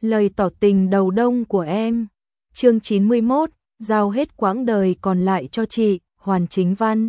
Lời tỏ tình đầu đông của em. Chương 91, giao hết quãng đời còn lại cho chị, Hoàn Chính Văn.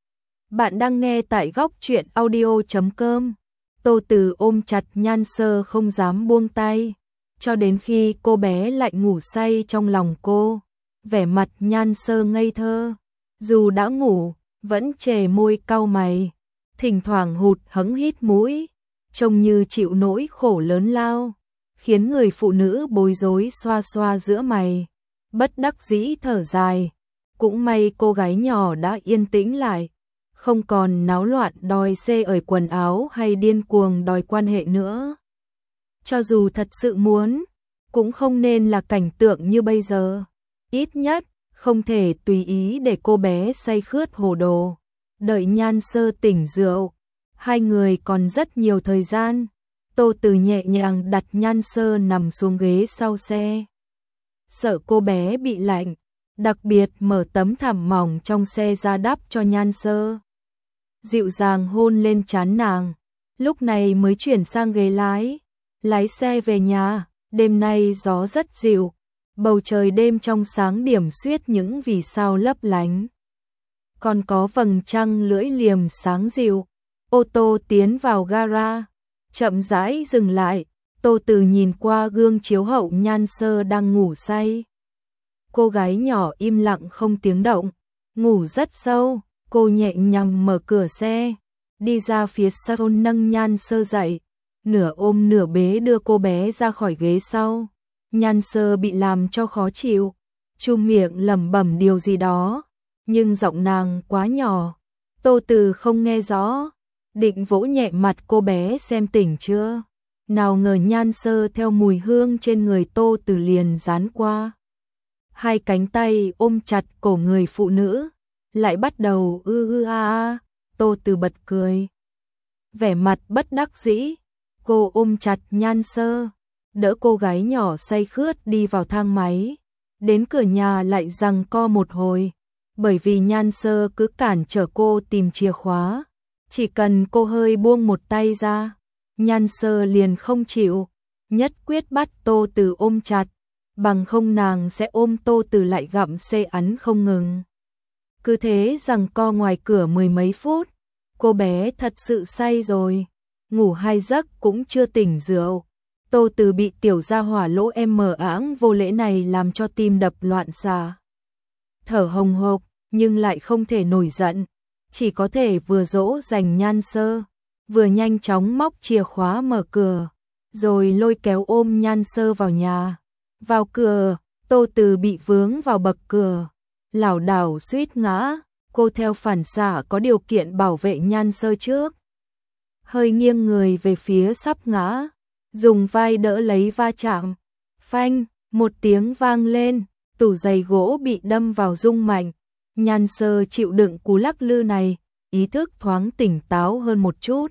Bạn đang nghe tại góc truyện audio.com. Tô Từ ôm chặt Nhan Sơ không dám buông tay, cho đến khi cô bé lại ngủ say trong lòng cô. Vẻ mặt Nhan Sơ ngây thơ, dù đã ngủ, vẫn chề môi cau mày, thỉnh thoảng hụt hẫng hít mũi, trông như chịu nỗi khổ lớn lao, khiến người phụ nữ bối rối xoa xoa giữa mày, bất đắc dĩ thở dài. Cũng may cô gái nhỏ đã yên tĩnh lại, không còn náo loạn đòi xê ởi quần áo hay điên cuồng đòi quan hệ nữa. Cho dù thật sự muốn, cũng không nên là cảnh tượng như bây giờ. Ít nhất, không thể tùy ý để cô bé say khướt hồ đồ. Đợi Nhan Sơ tỉnh rượu, hai người còn rất nhiều thời gian. Tô Từ nhẹ nhàng đặt Nhan Sơ nằm xuống ghế sau xe. Sợ cô bé bị lạnh, đặc biệt mở tấm thảm mỏng trong xe ra đắp cho Nhan Sơ. Dịu dàng hôn lên trán nàng, lúc này mới chuyển sang ghế lái. Lái xe về nhà, đêm nay gió rất dịu, bầu trời đêm trong sáng điểm xuyết những vì sao lấp lánh. Còn có vầng trăng lưỡi liềm sáng dịu. Ô tô tiến vào gara, chậm rãi dừng lại. Tô Từ nhìn qua gương chiếu hậu Nhan Sơ đang ngủ say. Cô gái nhỏ im lặng không tiếng động, ngủ rất sâu. Cô nhẹ nhàng mở cửa xe, đi ra phía sau nâng Nhan Sơ dậy, nửa ôm nửa bế đưa cô bé ra khỏi ghế sau. Nhan Sơ bị làm cho khó chịu, chum miệng lẩm bẩm điều gì đó, nhưng giọng nàng quá nhỏ, Tô Từ không nghe rõ, định vỗ nhẹ mặt cô bé xem tỉnh chưa. Nào ngờ Nhan Sơ theo mùi hương trên người Tô Từ liền dán qua. Hai cánh tay ôm chặt cổ người phụ nữ, lại bắt đầu a. Tô Từ bật cười, vẻ mặt bất đắc dĩ. Cô ôm chặt Nhan Sơ, đỡ cô gái nhỏ say khướt đi vào thang máy. Đến cửa nhà lại giằng co một hồi, bởi vì Nhan Sơ cứ cản trở cô tìm chìa khóa. Chỉ cần cô hơi buông một tay ra, Nhan Sơ liền không chịu, nhất quyết bắt Tô Từ ôm chặt, bằng không nàng sẽ ôm Tô Từ lại gặm xê ắn không ngừng. Cứ thế giằng co ngoài cửa mười mấy phút, cô bé thật sự say rồi, ngủ hai giấc cũng chưa tỉnh rượu. Tô Từ bị tiểu gia hỏa lỗ em mờ áng vô lễ này làm cho tim đập loạn xạ, thở hồng hộc, nhưng lại không thể nổi giận, chỉ có thể vừa dỗ dành Nhan Sơ, vừa nhanh chóng móc chìa khóa mở cửa, rồi lôi kéo ôm Nhan Sơ vào nhà. Vào cửa, Tô Từ bị vướng vào bậc cửa, lảo đảo suýt ngã. Cô theo phản xạ có điều kiện bảo vệ Nhan Sơ trước, hơi nghiêng người về phía sắp ngã, dùng vai đỡ lấy va chạm. Phanh, một tiếng vang lên, tủ giày gỗ bị đâm vào rung mạnh. Nhan Sơ chịu đựng cú lắc lư này, ý thức thoáng tỉnh táo hơn một chút.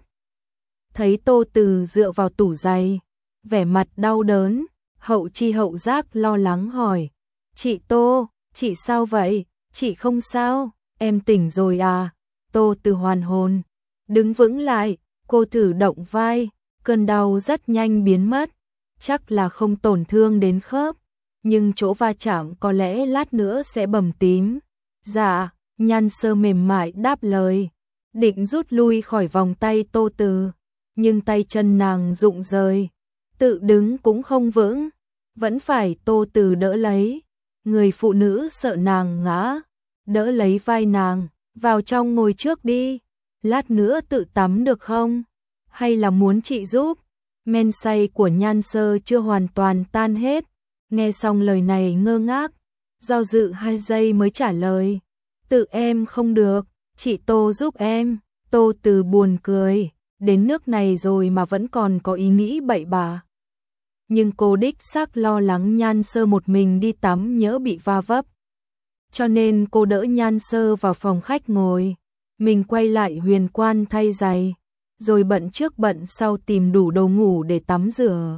Thấy Tô Từ dựa vào tủ giày, vẻ mặt đau đớn, hậu chi hậu giác lo lắng hỏi: "Chị Tô, chị sao vậy? Chị không sao, em tỉnh rồi à?" Tô Từ hoàn hồn, đứng vững lại, cô thử động vai, cơn đau rất nhanh biến mất, chắc là không tổn thương đến khớp, nhưng chỗ va chạm có lẽ lát nữa sẽ bầm tím. "Dạ." Nhan Sơ mềm mại đáp lời, định rút lui khỏi vòng tay Tô Từ, nhưng tay chân nàng rụng rời, tự đứng cũng không vững, vẫn phải Tô Từ đỡ lấy. Người phụ nữ sợ nàng ngã, đỡ lấy vai nàng, "Vào trong ngồi trước đi, lát nữa tự tắm được không? Hay là muốn chị giúp?" Men say của Nhan Sơ chưa hoàn toàn tan hết, nghe xong lời này ngơ ngác, do dự 2 giây mới trả lời: "Tự em không được, chị Tô giúp em." Tô Từ buồn cười, đến nước này rồi mà vẫn còn có ý nghĩ bậy bạ. Nhưng cô đích xác lo lắng Nhan Sơ một mình đi tắm nhỡ bị va vấp, cho nên cô đỡ Nhan Sơ vào phòng khách ngồi, mình quay lại huyền quan thay giày, rồi bận trước bận sau tìm đủ đồ ngủ để tắm rửa,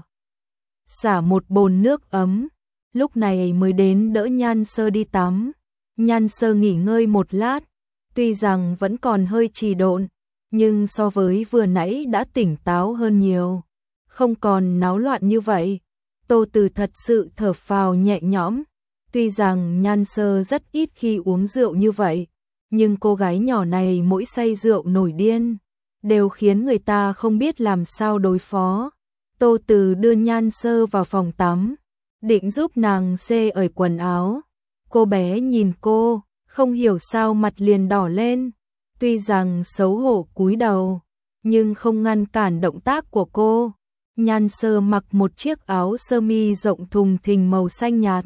xả một bồn nước ấm, lúc này mới đến đỡ Nhan Sơ đi tắm. Nhan Sơ nghỉ ngơi một lát, tuy rằng vẫn còn hơi trì độn, nhưng so với vừa nãy đã tỉnh táo hơn nhiều, không còn náo loạn như vậy. Tô Từ thật sự thở phào nhẹ nhõm. Tuy rằng Nhan Sơ rất ít khi uống rượu như vậy, nhưng cô gái nhỏ này mỗi say rượu nổi điên, đều khiến người ta không biết làm sao đối phó. Tô Từ đưa Nhan Sơ vào phòng tắm, định giúp nàng xê ởi quần áo. Cô bé nhìn cô, không hiểu sao mặt liền đỏ lên. Tuy rằng xấu hổ cúi đầu, nhưng không ngăn cản động tác của cô. Nhan Sơ mặc một chiếc áo sơ mi rộng thùng thình màu xanh nhạt.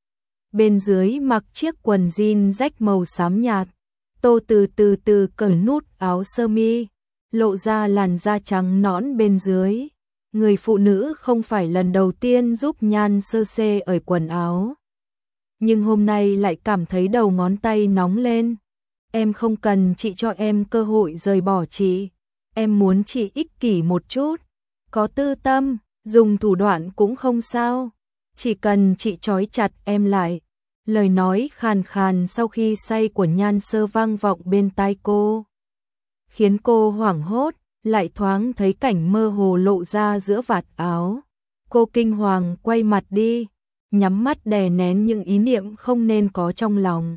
Bên dưới mặc chiếc quần jean rách màu xám nhạt. Tô Từ từ từ cởi nút áo sơ mi, lộ ra làn da trắng nõn bên dưới. Người phụ nữ không phải lần đầu tiên giúp Nhan Sơ xê ởi quần áo, nhưng hôm nay lại cảm thấy đầu ngón tay nóng lên. Em không cần chị cho em cơ hội rời bỏ chị. Em muốn chị ích kỷ một chút, có tư tâm, dùng thủ đoạn cũng không sao. Chỉ cần chị trói chặt em lại. Lời nói khàn khàn sau khi say của Nhan Sơ vang vọng bên tai cô, khiến cô hoảng hốt, lại thoáng thấy cảnh mơ hồ lộ ra giữa vạt áo. Cô kinh hoàng quay mặt đi, nhắm mắt đè nén những ý niệm không nên có trong lòng.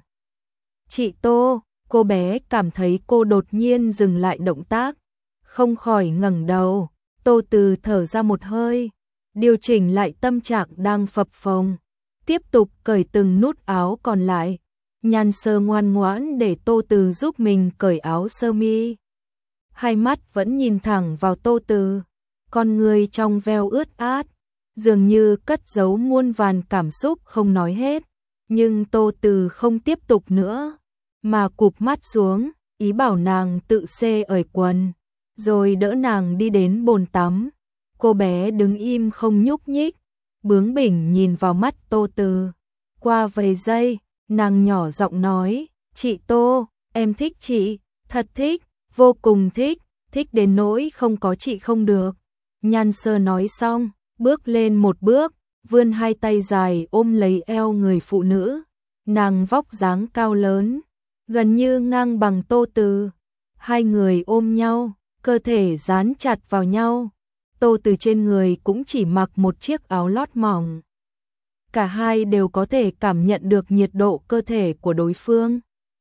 Chị Tô, cô bé cảm thấy cô đột nhiên dừng lại động tác, không khỏi ngẩng đầu. Tô Từ thở ra một hơi, điều chỉnh lại tâm trạng đang phập phồng, tiếp tục cởi từng nút áo còn lại. Nhan Sơ ngoan ngoãn để Tô Từ giúp mình cởi áo sơ mi. Hai mắt vẫn nhìn thẳng vào Tô Từ, con người trong veo ướt át, dường như cất giấu muôn vàn cảm xúc không nói hết. Nhưng Tô Từ không tiếp tục nữa, mà cụp mắt xuống, ý bảo nàng tự xê ởi quần, rồi đỡ nàng đi đến bồn tắm. Cô bé đứng im không nhúc nhích, bướng bỉnh nhìn vào mắt Tô Từ. Qua vài giây, nàng nhỏ giọng nói, chị Tô, em thích chị, thật thích, vô cùng thích, thích đến nỗi không có chị không được. Nhan Sơ nói xong, bước lên một bước, vươn hai tay dài ôm lấy eo người phụ nữ. Nàng vóc dáng cao lớn, gần như ngang bằng Tô Từ. Hai người ôm nhau, cơ thể dán chặt vào nhau. Tô Từ trên người cũng chỉ mặc một chiếc áo lót mỏng. Cả hai đều có thể cảm nhận được nhiệt độ cơ thể của đối phương.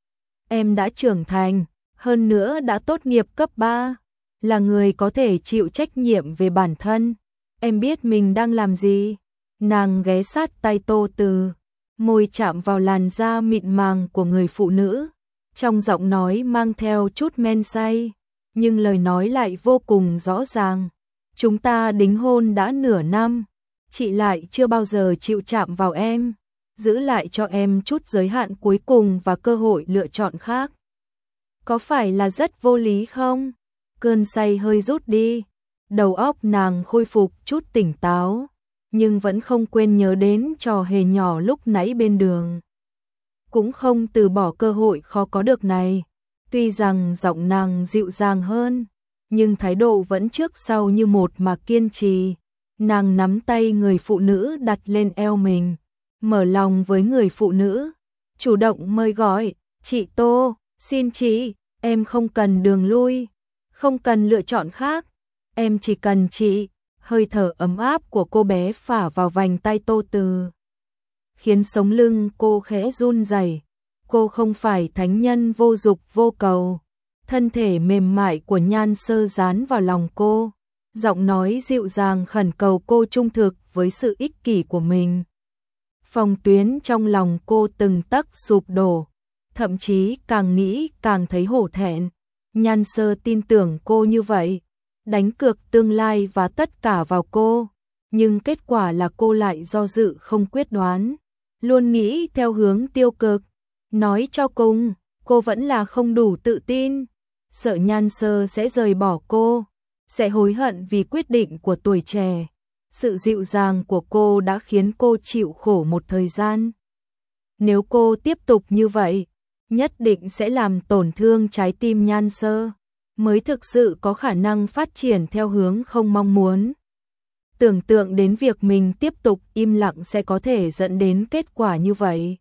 Em đã trưởng thành, hơn nữa đã tốt nghiệp cấp 3, là người có thể chịu trách nhiệm về bản thân. Em biết mình đang làm gì. Nàng ghé sát tay Tô Từ, môi chạm vào làn da mịn màng của người phụ nữ. Trong giọng nói mang theo chút men say, nhưng lời nói lại vô cùng rõ ràng. Chúng ta đính hôn đã nửa năm, chị lại chưa bao giờ chịu chạm vào em, giữ lại cho em chút giới hạn cuối cùng và cơ hội lựa chọn khác. Có phải là rất vô lý không? Cơn say hơi rút đi, đầu óc nàng khôi phục chút tỉnh táo, nhưng vẫn không quên nhớ đến trò hề nhỏ lúc nãy bên đường. Cũng không từ bỏ cơ hội khó có được này. Tuy rằng giọng nàng dịu dàng hơn, nhưng thái độ vẫn trước sau như một mà kiên trì. Nàng nắm tay người phụ nữ đặt lên eo mình, mở lòng với người phụ nữ, chủ động mời gọi, chị Tô, xin chị, em không cần đường lui, không cần lựa chọn khác, em chỉ cần chị. Hơi thở ấm áp của cô bé phả vào vành tay Tô Từ, khiến sống lưng cô khẽ run rẩy. Cô không phải thánh nhân vô dục vô cầu. Thân thể mềm mại của Nhan Sơ dán vào lòng cô, giọng nói dịu dàng khẩn cầu cô trung thực với sự ích kỷ của mình. Phòng tuyến trong lòng cô từng tấc sụp đổ, thậm chí càng nghĩ càng thấy hổ thẹn. Nhan Sơ tin tưởng cô như vậy, đánh cược tương lai và tất cả vào cô, nhưng kết quả là cô lại do dự không quyết đoán, luôn nghĩ theo hướng tiêu cực. Nói cho cùng, cô vẫn là không đủ tự tin, sợ Nhan Sơ sẽ rời bỏ cô, sẽ hối hận vì quyết định của tuổi trẻ. Sự dịu dàng của cô đã khiến cô chịu khổ một thời gian. Nếu cô tiếp tục như vậy, nhất định sẽ làm tổn thương trái tim Nhan Sơ, mới thực sự có khả năng phát triển theo hướng không mong muốn. Tưởng tượng đến việc mình tiếp tục im lặng sẽ có thể dẫn đến kết quả như vậy.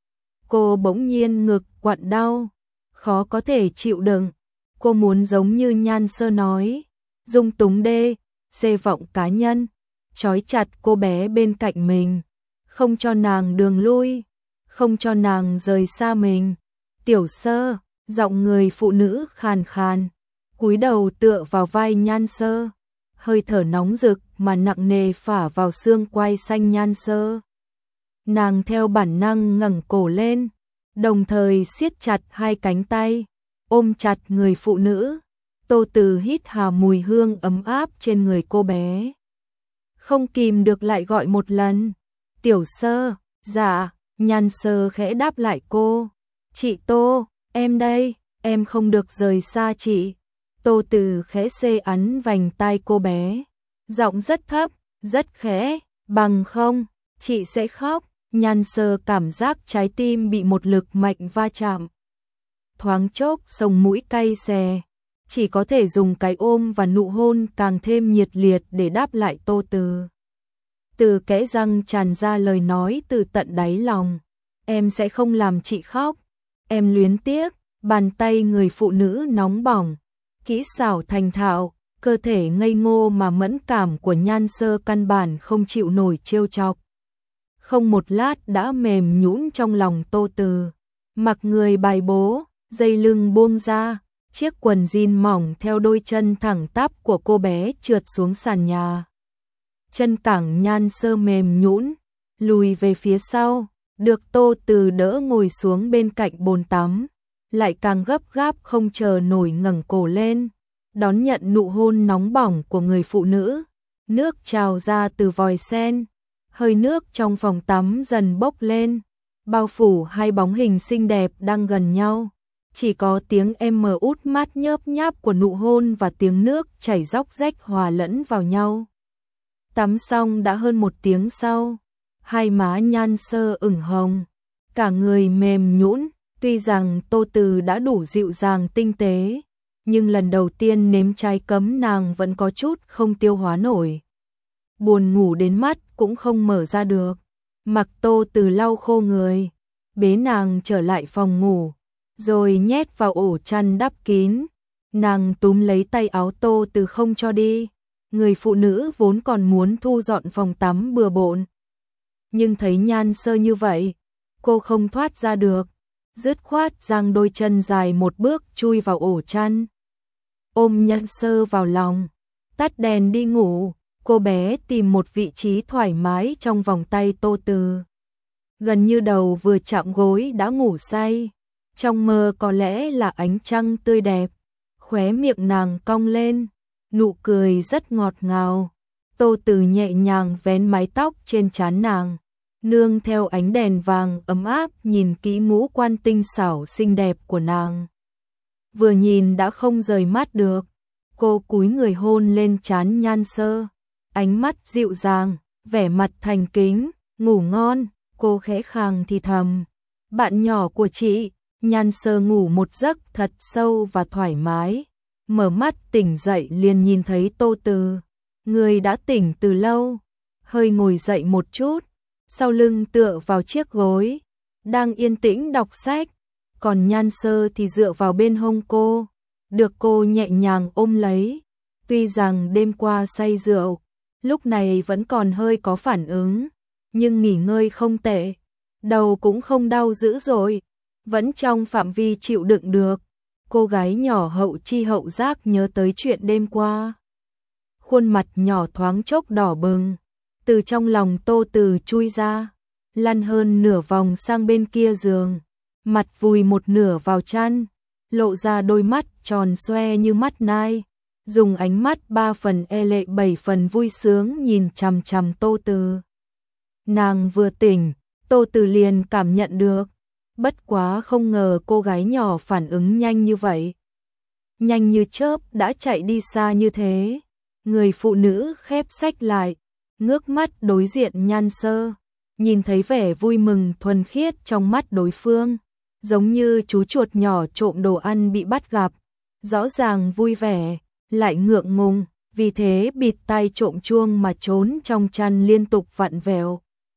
Cô bỗng nhiên ngực quặn đau, khó có thể chịu đựng. Cô muốn giống như Nhan Sơ nói, dung túng đê, xê vọng cá nhân, trói chặt cô bé bên cạnh mình, không cho nàng đường lui, không cho nàng rời xa mình. Tiểu Sơ, giọng người phụ nữ khàn khàn, cúi đầu tựa vào vai Nhan Sơ, hơi thở nóng rực mà nặng nề phả vào xương quai xanh Nhan Sơ. Nàng theo bản năng ngẩng cổ lên, đồng thời siết chặt hai cánh tay, ôm chặt người phụ nữ. Tô Từ hít hà mùi hương ấm áp trên người cô bé, không kìm được lại gọi một lần. Tiểu Sơ, dạ. Nhan Sơ khẽ đáp lại cô. Chị Tô, em đây, em không được rời xa chị. Tô Từ khẽ xê ấn vành tai cô bé, giọng rất thấp, rất khẽ, bằng không, chị sẽ khóc. Nhan Sơ cảm giác trái tim bị một lực mạnh va chạm. Thoáng chốc sống mũi cay xè, chỉ có thể dùng cái ôm và nụ hôn càng thêm nhiệt liệt để đáp lại Tô Từ. Từ kẽ răng tràn ra lời nói từ tận đáy lòng. Em sẽ không làm chị khóc. Em luyến tiếc. Bàn tay người phụ nữ nóng bỏng, kỹ xảo thành thạo, cơ thể ngây ngô mà mẫn cảm của Nhan Sơ căn bản không chịu nổi trêu chọc. Không một lát đã mềm nhũn trong lòng Tô Từ. Mặc người bài bố, dây lưng buông ra, chiếc quần jean mỏng theo đôi chân thẳng tắp của cô bé trượt xuống sàn nhà. Chân cẳng Nhan Sơ mềm nhũn, lùi về phía sau, được Tô Từ đỡ ngồi xuống bên cạnh bồn tắm, lại càng gấp gáp không chờ nổi ngẩng cổ lên, đón nhận nụ hôn nóng bỏng của người phụ nữ. Nước trào ra từ vòi sen, hơi nước trong phòng tắm dần bốc lên, bao phủ hai bóng hình xinh đẹp đang gần nhau. Chỉ có tiếng em út mát nhớp nháp của nụ hôn và tiếng nước chảy róc rách hòa lẫn vào nhau. Tắm xong đã hơn 1 tiếng sau, hai má Nhan Sơ ửng hồng, cả người mềm nhũn. Tuy rằng Tô Từ đã đủ dịu dàng tinh tế, nhưng lần đầu tiên nếm trái cấm nàng vẫn có chút không tiêu hóa nổi. Buồn ngủ đến mắt cũng không mở ra được. Mặc Tô Từ lau khô người, bế nàng trở lại phòng ngủ, rồi nhét vào ổ chăn đắp kín. Nàng túm lấy tay áo Tô Từ không cho đi. Người phụ nữ vốn còn muốn thu dọn phòng tắm bừa bộn, nhưng thấy Nhan Sơ như vậy, cô không thoát ra được, dứt khoát giang đôi chân dài một bước chui vào ổ chăn. Ôm Nhan Sơ vào lòng, tắt đèn đi ngủ. Cô bé tìm một vị trí thoải mái trong vòng tay Tô Từ. Gần như đầu vừa chạm gối đã ngủ say. Trong mơ có lẽ là ánh trăng tươi đẹp. Khóe miệng nàng cong lên, nụ cười rất ngọt ngào. Tô Từ nhẹ nhàng vén mái tóc trên trán nàng, nương theo ánh đèn vàng ấm áp nhìn kỹ ngũ quan tinh xảo xinh đẹp của nàng. Vừa nhìn đã không rời mắt được. Cô cúi người hôn lên trán Nhan Sơ, ánh mắt dịu dàng, vẻ mặt thành kính. Ngủ ngon, cô khẽ khàng thì thầm. Bạn nhỏ của chị. Nhan Sơ ngủ một giấc thật sâu và thoải mái. Mở mắt tỉnh dậy liền nhìn thấy Tô Từ. Người đã tỉnh từ lâu, hơi ngồi dậy một chút, sau lưng tựa vào chiếc gối, đang yên tĩnh đọc sách. Còn Nhan Sơ thì dựa vào bên hông cô, được cô nhẹ nhàng ôm lấy. Tuy rằng đêm qua say rượu, lúc này vẫn còn hơi có phản ứng, nhưng nghỉ ngơi không tệ, đầu cũng không đau dữ dội, vẫn trong phạm vi chịu đựng được. Cô gái nhỏ hậu chi hậu giác nhớ tới chuyện đêm qua. Khuôn mặt nhỏ thoáng chốc đỏ bừng, từ trong lòng Tô Từ chui ra, lăn hơn nửa vòng sang bên kia giường, mặt vùi một nửa vào chăn, lộ ra đôi mắt tròn xoe như mắt nai, dùng ánh mắt 3 phần e lệ 7 phần vui sướng nhìn chằm chằm Tô Từ. Nàng vừa tỉnh, Tô Từ liền cảm nhận được, bất quá không ngờ cô gái nhỏ phản ứng nhanh như vậy. Nhanh như chớp đã chạy đi xa như thế. Người phụ nữ khép sách lại, ngước mắt đối diện Nhan Sơ, nhìn thấy vẻ vui mừng thuần khiết trong mắt đối phương, giống như chú chuột nhỏ trộm đồ ăn bị bắt gặp, rõ ràng vui vẻ, lại ngượng ngùng, vì thế bịt tai trộm chuông mà trốn trong chăn liên tục vặn vẹo.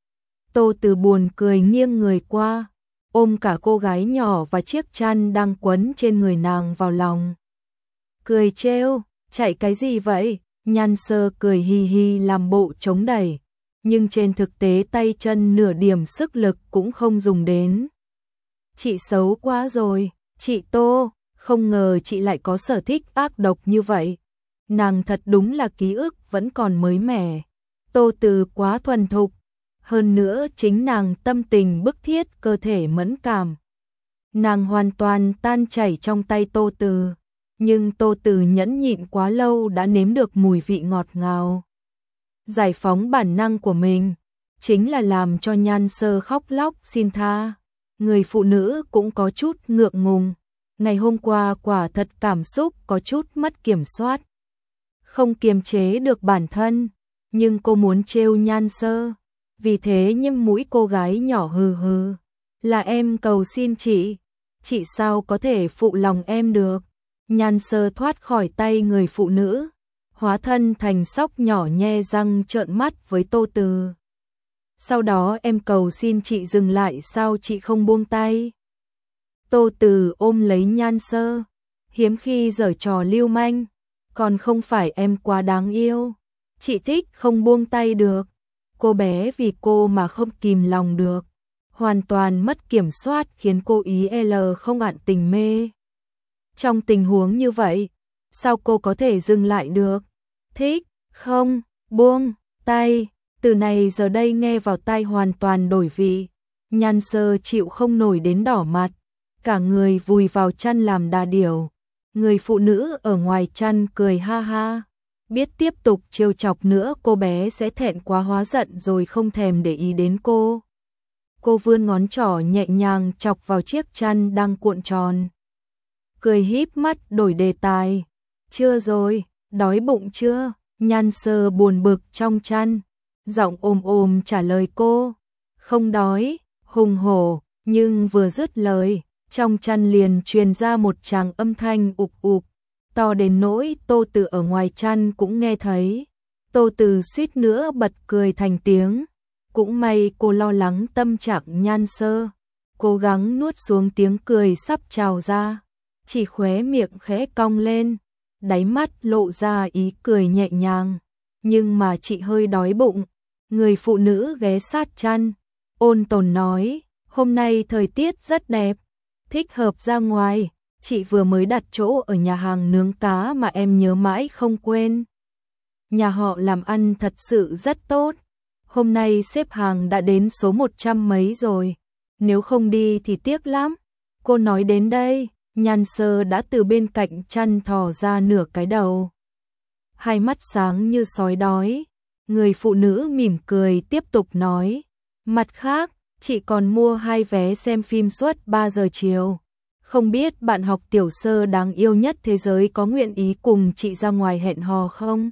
Tô Từ buồn cười nghiêng người qua, ôm cả cô gái nhỏ và chiếc chăn đang quấn trên người nàng vào lòng. Cười trêu, chạy cái gì vậy? Nhan Sơ cười hì hì làm bộ chống đẩy, nhưng trên thực tế tay chân nửa điểm sức lực cũng không dùng đến. Chị xấu quá rồi, chị Tô, không ngờ chị lại có sở thích ác độc như vậy. Nàng thật đúng là ký ức vẫn còn mới mẻ. Tô Từ quá thuần thục, hơn nữa chính nàng tâm tình bức thiết, cơ thể mẫn cảm. Nàng hoàn toàn tan chảy trong tay Tô Từ, nhưng Tô Từ nhẫn nhịn quá lâu đã nếm được mùi vị ngọt ngào. Giải phóng bản năng của mình, chính là làm cho Nhan Sơ khóc lóc xin tha. Người phụ nữ cũng có chút ngượng ngùng. Ngày hôm qua quả thật cảm xúc có chút mất kiểm soát. Không kiềm chế được bản thân, nhưng cô muốn trêu Nhan Sơ. Vì thế nhếch mũi cô gái nhỏ hừ hừ. Là em cầu xin chị sao có thể phụ lòng em được. Nhan Sơ thoát khỏi tay người phụ nữ, hóa thân thành sóc nhỏ nhe răng trợn mắt với Tô Từ. Sau đó em cầu xin chị dừng lại, sao chị không buông tay? Tô Từ ôm lấy Nhan Sơ, hiếm khi giở trò lưu manh, còn không phải em quá đáng yêu, chị thích không buông tay được. Cô bé vì cô mà không kìm lòng được, hoàn toàn mất kiểm soát khiến cô ý L không ạn tình mê. Trong tình huống như vậy, sao cô có thể dừng lại được? Thích, không, buông, tay, từ này giờ đây nghe vào tai hoàn toàn đổi vị. Nhan Sơ chịu không nổi đến đỏ mặt, cả người vùi vào chăn làm đà điểu. Người phụ nữ ở ngoài chăn cười ha ha, biết tiếp tục trêu chọc nữa cô bé sẽ thẹn quá hóa giận rồi không thèm để ý đến cô. Cô vươn ngón trỏ nhẹ nhàng chọc vào chiếc chăn đang cuộn tròn. Cười híp mắt đổi đề tài. Chưa rồi, đói bụng chưa? Nhan Sơ buồn bực trong chăn, giọng ồm ồm trả lời cô. Không đói, hùng hổ, nhưng vừa dứt lời, trong chăn liền truyền ra một tràng âm thanh ục ục, to đến nỗi Tô Từ ở ngoài chăn cũng nghe thấy. Tô Từ suýt nữa bật cười thành tiếng. Cũng may cô lo lắng tâm trạng Nhan Sơ, cố gắng nuốt xuống tiếng cười sắp trào ra, chỉ khóe miệng khẽ cong lên, đáy mắt lộ ra ý cười nhẹ nhàng. Nhưng mà chị hơi đói bụng. Người phụ nữ ghé sát chăn, ôn tồn nói, hôm nay thời tiết rất đẹp, thích hợp ra ngoài, chị vừa mới đặt chỗ ở nhà hàng nướng cá mà em nhớ mãi không quên. Nhà họ làm ăn thật sự rất tốt, hôm nay xếp hàng đã đến số 100 mấy rồi, nếu không đi thì tiếc lắm. Cô nói đến đây, Nhan Sơ đã từ bên cạnh chăn thò ra nửa cái đầu, hai mắt sáng như sói đói. Người phụ nữ mỉm cười tiếp tục nói, mặt khác, chị còn mua 2 vé xem phim suốt 3 giờ chiều. Không biết bạn học tiểu sơ đáng yêu nhất thế giới có nguyện ý cùng chị ra ngoài hẹn hò không?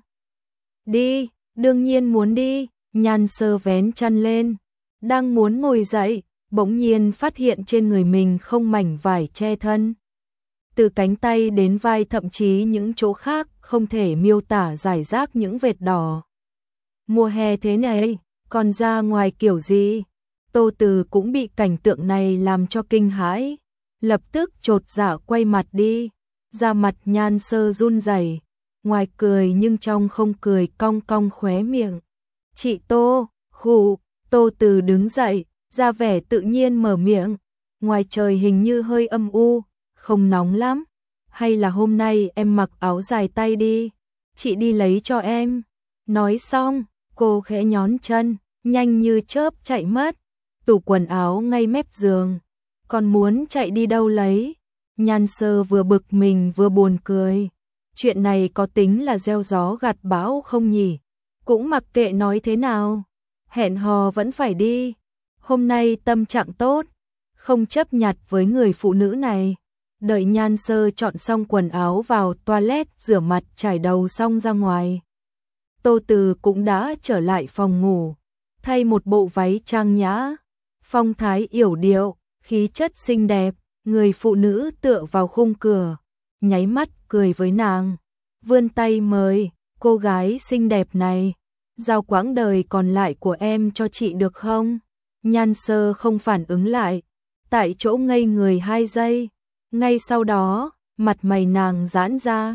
Đi, đương nhiên muốn đi. Nhan Sơ vén chăn lên, đang muốn ngồi dậy, bỗng nhiên phát hiện trên người mình không mảnh vải che thân. Từ cánh tay đến vai, thậm chí những chỗ khác không thể miêu tả, rải rác những vệt đỏ. Mùa hè thế này, còn ra ngoài kiểu gì? Tô Từ cũng bị cảnh tượng này làm cho kinh hãi, lập tức chột dạ quay mặt đi. Da mặt Nhan Sơ run rẩy, ngoài cười nhưng trong không cười, cong cong khóe miệng. Chị Tô, khụ. Tô Từ đứng dậy, ra vẻ tự nhiên mở miệng. Ngoài trời hình như hơi âm u, không nóng lắm. Hay là hôm nay em mặc áo dài tay đi, chị đi lấy cho em. Nói xong, cô khẽ nhón chân, nhanh như chớp chạy mất. Tủ quần áo ngay mép giường, còn muốn chạy đi đâu lấy? Nhan Sơ vừa bực mình vừa buồn cười. Chuyện này có tính là gieo gió gặt bão không nhỉ? Cũng mặc kệ nói thế nào, hẹn hò vẫn phải đi. Hôm nay tâm trạng tốt, không chấp nhặt với người phụ nữ này. Đợi Nhan Sơ chọn xong quần áo vào toilet rửa mặt chải đầu xong ra ngoài, Tô Từ cũng đã trở lại phòng ngủ, thay một bộ váy trang nhã, phong thái yểu điệu, khí chất xinh đẹp. Người phụ nữ tựa vào khung cửa, nháy mắt cười với nàng, vươn tay mời, cô gái xinh đẹp này, giao quãng đời còn lại của em cho chị được không? Nhan Sơ không phản ứng lại, tại chỗ ngây người 2 giây, ngay sau đó, mặt mày nàng giãn ra,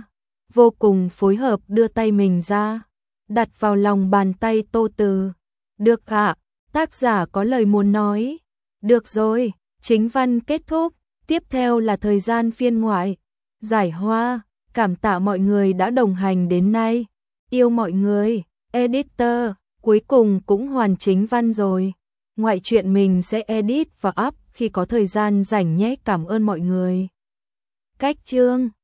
vô cùng phối hợp đưa tay mình ra, đặt vào lòng bàn tay Tô Từ. Được ạ, tác giả có lời muốn nói. Được rồi, chính văn kết thúc, tiếp theo là thời gian phiên ngoại. Giải Hoa, cảm tạ mọi người đã đồng hành đến nay. Yêu mọi người, editor, cuối cùng cũng hoàn chính văn rồi. Ngoại truyện mình sẽ edit và up khi có thời gian rảnh nhé, cảm ơn mọi người. Cách chương